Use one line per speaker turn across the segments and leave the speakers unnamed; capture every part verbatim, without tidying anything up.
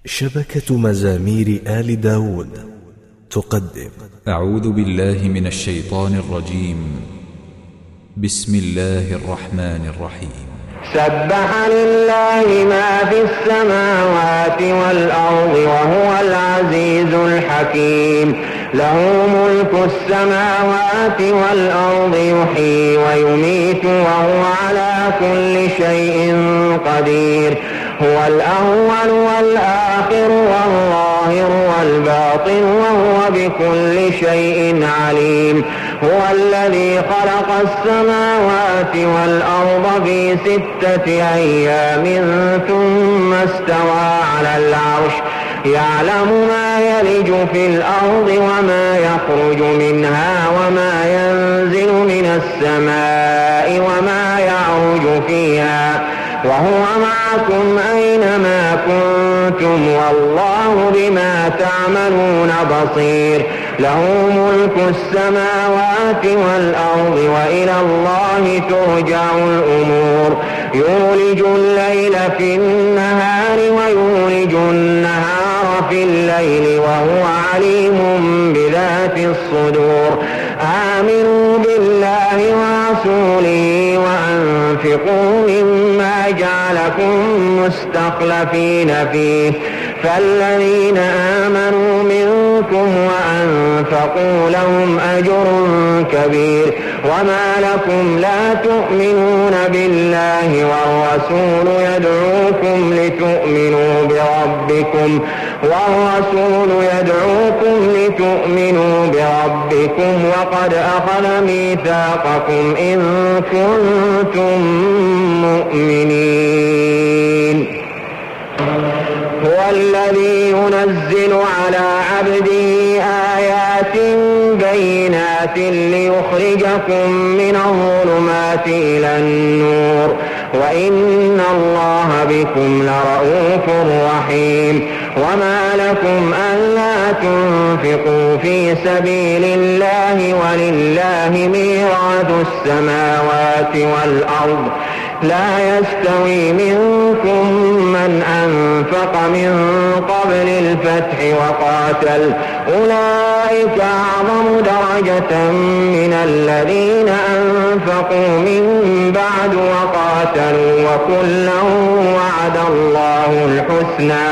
شبكة مزامير آل داود تقدم.
أعوذ بالله من الشيطان الرجيم. بسم الله الرحمن الرحيم.
سبح لله ما في السماوات والأرض وهو العزيز الحكيم. له ملك السماوات والأرض يحيي ويميت وهو على كل شيء قدير. هو الأول والآخر والظاهر والباطن وهو بكل شيء عليم. هو الذي خلق السماوات والأرض في ستة أيام ثم استوى على العرش يعلم ما يلج في الأرض وما يخرج منها وما ينزل من السماء وما يعرج فيها وهو معكم أينما كنتم والله بما تعملون بصير. له ملك السماوات والأرض وإلى الله ترجع الأمور. يولج الليل في النهار ويولج النهار في الليل وهو عليم بذات الصدور. آمنوا بالله ورسوله وأنفقوا مما جعلكم مستخلفين فيه فالذين آمنوا منكم وأنفقوا لهم أجر كبير. وما لكم لا تؤمنون بالله والرسول يدعوكم لتؤمنوا بربكم والرسول يدعوكم لتؤمنوا بربكم وقد أخذ ميثاقكم إن كنتم مؤمنين. هو الذي ينزل على عبده آيات بينات ليخرجكم من الظلمات إلى النور وإن الله بكم لرؤوف رحيم. وما لكم ألا تنفقوا في سبيل الله ولله ميراث السماوات والأرض لا يستوي منكم من أنفق من قبل الفتح وقاتل أولئك أعظم درجة من الذين أنفقوا من بعد وقاتلوا وكلا وعد الله الحسنى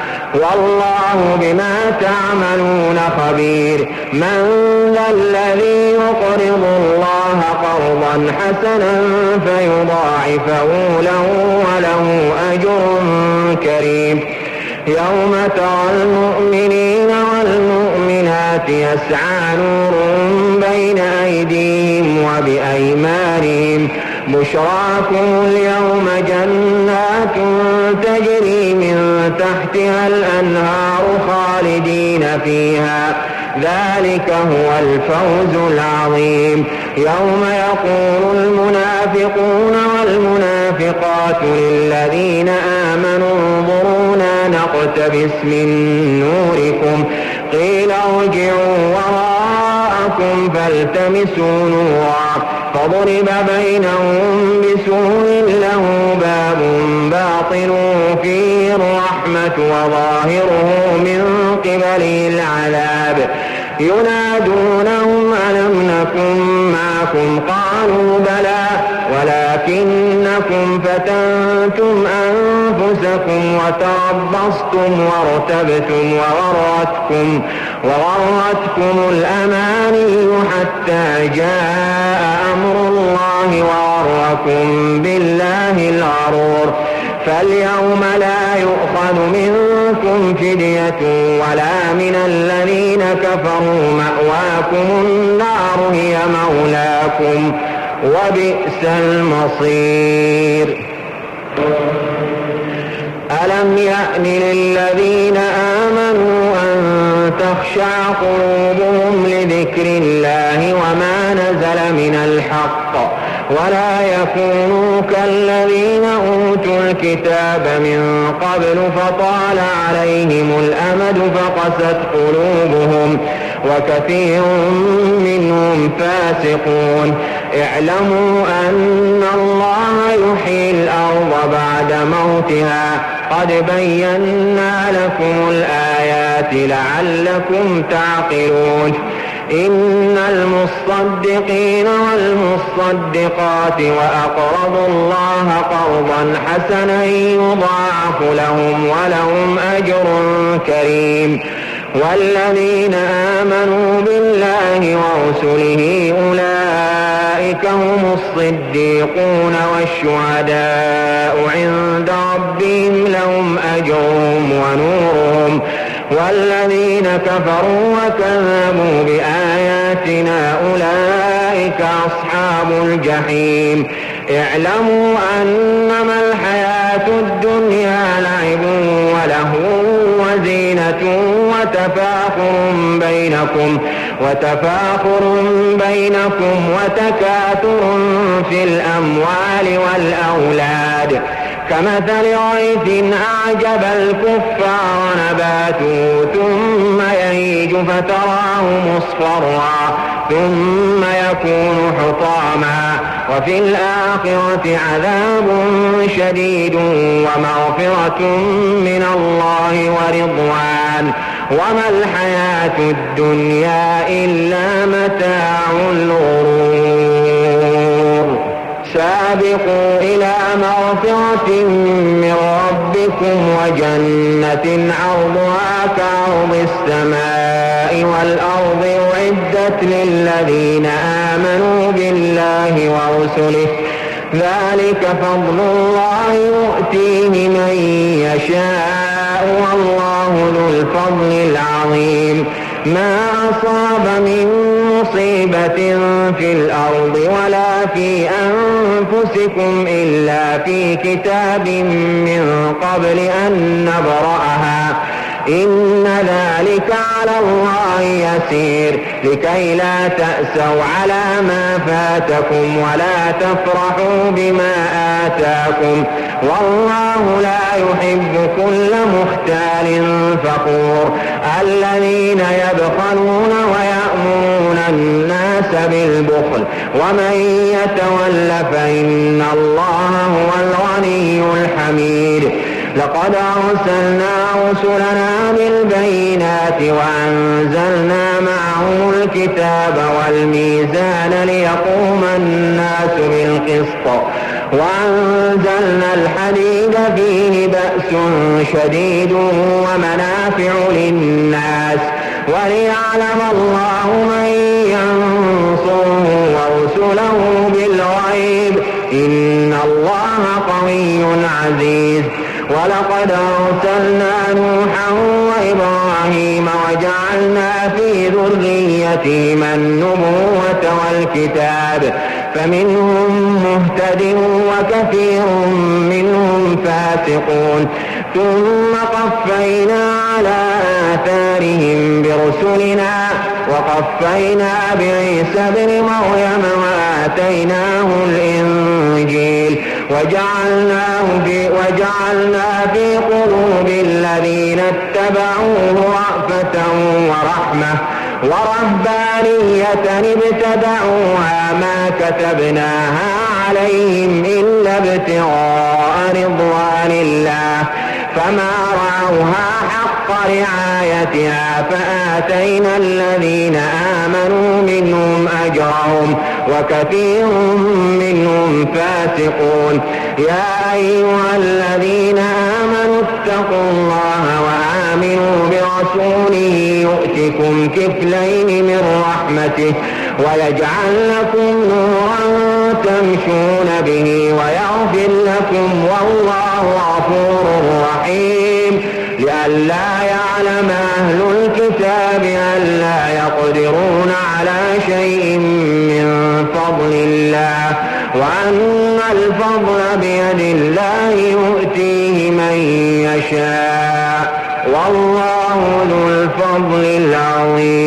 والله بما تعملون خبير. من ذا الذي يقرض الله قرضا حسنا فيضاعفه له وله أجر كريم. يوم ترى المؤمنين والمؤمنات يسعى نورهم بين أيديهم وبأيمانهم بشراكم اليوم جنات تجري من تحتها الأنهار خالدين فيها ذلك هو الفوز العظيم. يوم يقول المنافقون والمنافقات للذين آمنوا انظرونا نقتبس من نوركم قيل ارجعوا وراءكم فالتمسوا نورا فضرب بينهم بسور له باب باطنه فيه الرحمة وظاهره من قبله العذاب. ينادونهم ألم نكن معكم قالوا بلى ولكنكم فتنتم أنفسكم وتربصتم وارتبتم وغرتكم, وغرتكم الأماني حتى جاء أمر الله وغركم بالله الغرور. فاليوم لا يؤخذ منكم فدية ولا من الذين كفروا مأواكم النار هي مولاكم وبئس المصير. ألم يأن للذين آمنوا أن تخشع قلوبهم لذكر الله وما نزل من الحق ولا يكونوا كالذين أوتوا الكتاب من قبل فطال عليهم الأمد فقست قلوبهم وكثير منهم فاسقون. اعلموا أن الله يحيي الأرض بعد موتها قد بينا لكم الآيات لعلكم تعقلون إن المصدقين والمصدقات وأقرضوا الله قرضا حسنا يضاعف لهم ولهم أجر كريم والذين آمنوا بالله ورسله أولئك هم الصديقون والشهداء عند ربهم لهم أجرهم ونورهم والذين كفروا وكذبوا بآياتنا أولئك أصحاب الجحيم اعلموا أنما الحياة الدنيا لعب ولهو وزينة وتفاخر بينكم وتفاخر بينكم وتكاثر في الأموال والأولاد كمثل غيث أعجب الكفار نباته ثم يهيج فتراه مصفرا ثم يكون حطاما وفي الآخرة عذاب شديد ومغفرة من الله ورضوان وما الحياة الدنيا إلا متاع الغرور سابقوا إلى مغفرة من ربكم وجنة عرضها كعرض السماء والأرض أعدت للذين آمنوا بالله ورسله ذلك فضل الله يؤتيه من يشاء والله ذو الفضل العظيم ما أصاب من مصيبة في الأرض ولا في أنفسكم إلا في كتاب من قبل أن نبرأها إن ذلك على الله يسير لكي لا تأسوا على ما فاتكم ولا تفرحوا بما آتاكم والله لا يحب كل مختال فخور الذين يبخلون ويأمرون الناس بالبخل ومن يتول فإن الله هو الغني الحميد لقد أرسلنا رسلنا بالبينات وأنزلنا معهم الكتاب والميزان ليقوم الناس بالقسط وأنزلنا الحديد فيه بأس شديد ومنافع للناس وليعلم الله من ينصره ورسله بالغيب إن الله قوي عزيز ولقد أرسلنا نوحا وإبراهيم وجعلنا في ذريتهما النبوة والكتاب فمنهم مهتد وكثير منهم فاسقون ثم قفينا على آثارهم برسلنا وقفينا بعيسى ابن مريم وآتيناه الإنجيل وجعلناه في وجعلنا في قلوب الذين اتبعوه رأفة ورحمة ورهبانية ابتدعوها ما كتبناها عليهم إلا ابتغاء رضوان الله فما رعوها حق رعايتها فآتينا الذين آمنوا منهم أجرهم وكثير منهم فاسقون يا أيها الذين آمنوا اتقوا الله وآمنوا برسوله يؤتكم كفلين من رحمته ويجعل لكم نورا تمشون به ويغفر لكم والله غفور رحيم لئلا يعلم أهل الكتاب ألا يقدرون على شيء من فضل الله وأن الفضل بيد الله يؤتيه من يشاء والله ذو الفضل العظيم